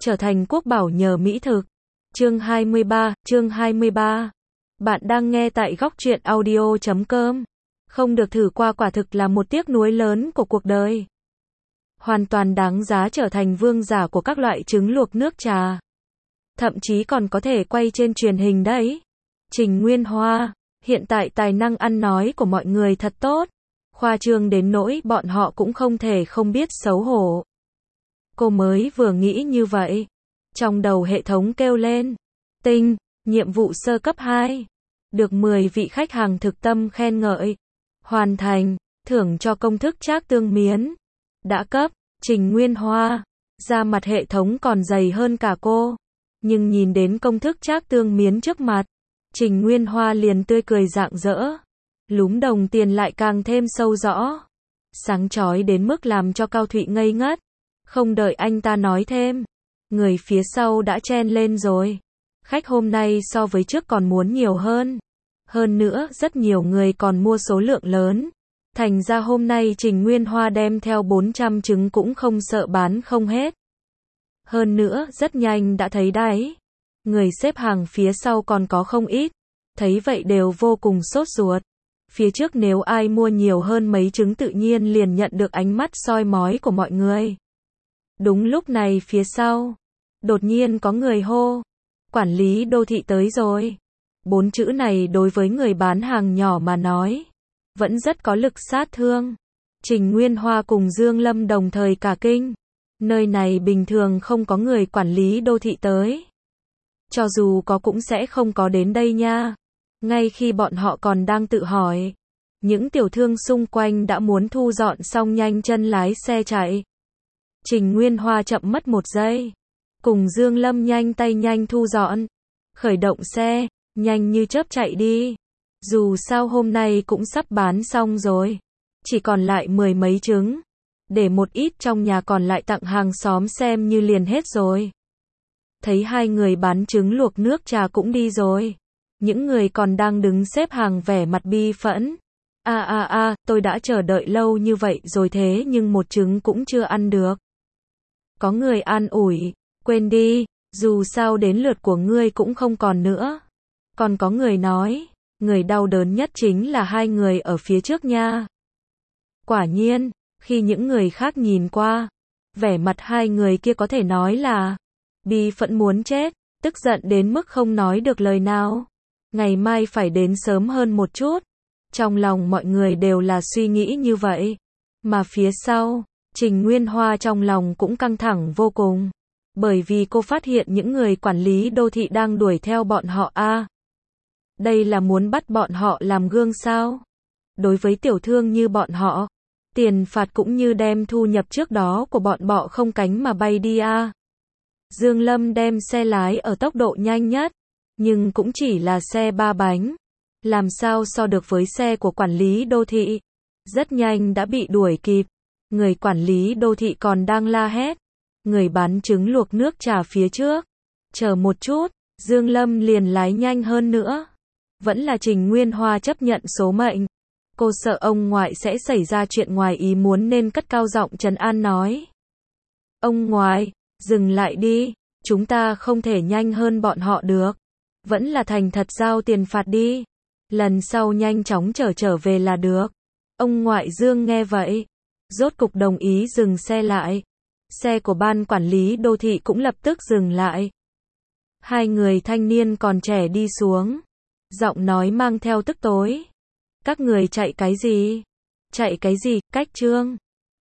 trở thành quốc bảo nhờ mỹ thực. Chương 23. Bạn đang nghe tại góc truyện audio.com. Không được thử qua quả thực là một tiếc nuối lớn của cuộc đời. Hoàn toàn đáng giá trở thành vương giả của các loại trứng luộc nước trà. Thậm chí còn có thể quay trên truyền hình đấy. Trình Nguyên Hoa, hiện tại tài năng ăn nói của mọi người thật tốt. Khoa trương đến nỗi bọn họ cũng không thể không biết xấu hổ. Cô mới vừa nghĩ như vậy. Trong đầu hệ thống kêu lên. Tinh, nhiệm vụ sơ cấp 2. Được 10 vị khách hàng thực tâm khen ngợi. Hoàn thành, thưởng cho công thức trác tương miến. Đã cấp, Trình Nguyên Hoa. Da mặt hệ thống còn dày hơn cả cô. Nhưng nhìn đến công thức trác tương miến trước mặt, Trình Nguyên Hoa liền tươi cười rạng rỡ. Lúm đồng tiền lại càng thêm sâu rõ. Sáng chói đến mức làm cho Cao Thụy ngây ngất. Không đợi anh ta nói thêm, người phía sau đã chen lên rồi. Khách hôm nay so với trước còn muốn nhiều hơn. Hơn nữa, rất nhiều người còn mua số lượng lớn. Thành ra hôm nay Trình Nguyên Hoa đem theo 400 trứng cũng không sợ bán không hết. Hơn nữa, rất nhanh đã thấy đấy. Người xếp hàng phía sau còn có không ít. Thấy vậy đều vô cùng sốt ruột. Phía trước nếu ai mua nhiều hơn mấy trứng tự nhiên liền nhận được ánh mắt soi mói của mọi người. Đúng lúc này phía sau, đột nhiên có người hô. Quản lý đô thị tới rồi. 4 chữ này đối với người bán hàng nhỏ mà nói, vẫn rất có lực sát thương. Trình Nguyên Hoa cùng Dương Lâm đồng thời cả kinh. Nơi này bình thường không có người quản lý đô thị tới. Cho dù có cũng sẽ không có đến đây nha. Ngay khi bọn họ còn đang tự hỏi, những tiểu thương xung quanh đã muốn thu dọn xong nhanh chân lái xe chạy. Trình Nguyên Hoa chậm mất 1 giây. Cùng Dương Lâm nhanh tay nhanh thu dọn. Khởi động xe, nhanh như chớp chạy đi. Dù sao hôm nay cũng sắp bán xong rồi. Chỉ còn lại 10 mấy trứng. Để một ít trong nhà còn lại tặng hàng xóm xem như liền hết rồi. Thấy hai người bán trứng luộc nước trà cũng đi rồi. Những người còn đang đứng xếp hàng vẻ mặt bi phẫn. Tôi đã chờ đợi lâu như vậy rồi thế nhưng một trứng cũng chưa ăn được. Có người an ủi, quên đi, dù sao đến lượt của ngươi cũng không còn nữa. Còn có người nói, người đau đớn nhất chính là hai người ở phía trước nha. Quả nhiên, khi những người khác nhìn qua, vẻ mặt hai người kia có thể nói là bi phẫn muốn chết, tức giận đến mức không nói được lời nào. Ngày mai phải đến sớm hơn một chút. Trong lòng mọi người đều là suy nghĩ như vậy. Mà phía sau, Trình Nguyên Hoa trong lòng cũng căng thẳng vô cùng. Bởi vì cô phát hiện những người quản lý đô thị đang đuổi theo bọn họ Đây là muốn bắt bọn họ làm gương sao? Đối với tiểu thương như bọn họ, tiền phạt cũng như đem thu nhập trước đó của bọn bọ không cánh mà bay đi Dương Lâm đem xe lái ở tốc độ nhanh nhất, nhưng cũng chỉ là xe 3 bánh. Làm sao so được với xe của quản lý đô thị? Rất nhanh đã bị đuổi kịp. Người quản lý đô thị còn đang la hét. Người bán trứng luộc nước trà phía trước. Chờ một chút, Dương Lâm liền lái nhanh hơn nữa. Vẫn là Trình Nguyên Hoa chấp nhận số mệnh. Cô sợ ông ngoại sẽ xảy ra chuyện ngoài ý muốn nên cất cao giọng trấn an nói. Ông ngoại, dừng lại đi, chúng ta không thể nhanh hơn bọn họ được. Vẫn là thành thật giao tiền phạt đi. Lần sau nhanh chóng trở về là được. Ông ngoại Dương nghe vậy, rốt cục đồng ý dừng xe lại. Xe của ban quản lý đô thị cũng lập tức dừng lại. Hai người thanh niên còn trẻ đi xuống. Giọng nói mang theo tức tối. Các người chạy cái gì? Chạy cái gì? Cách trương.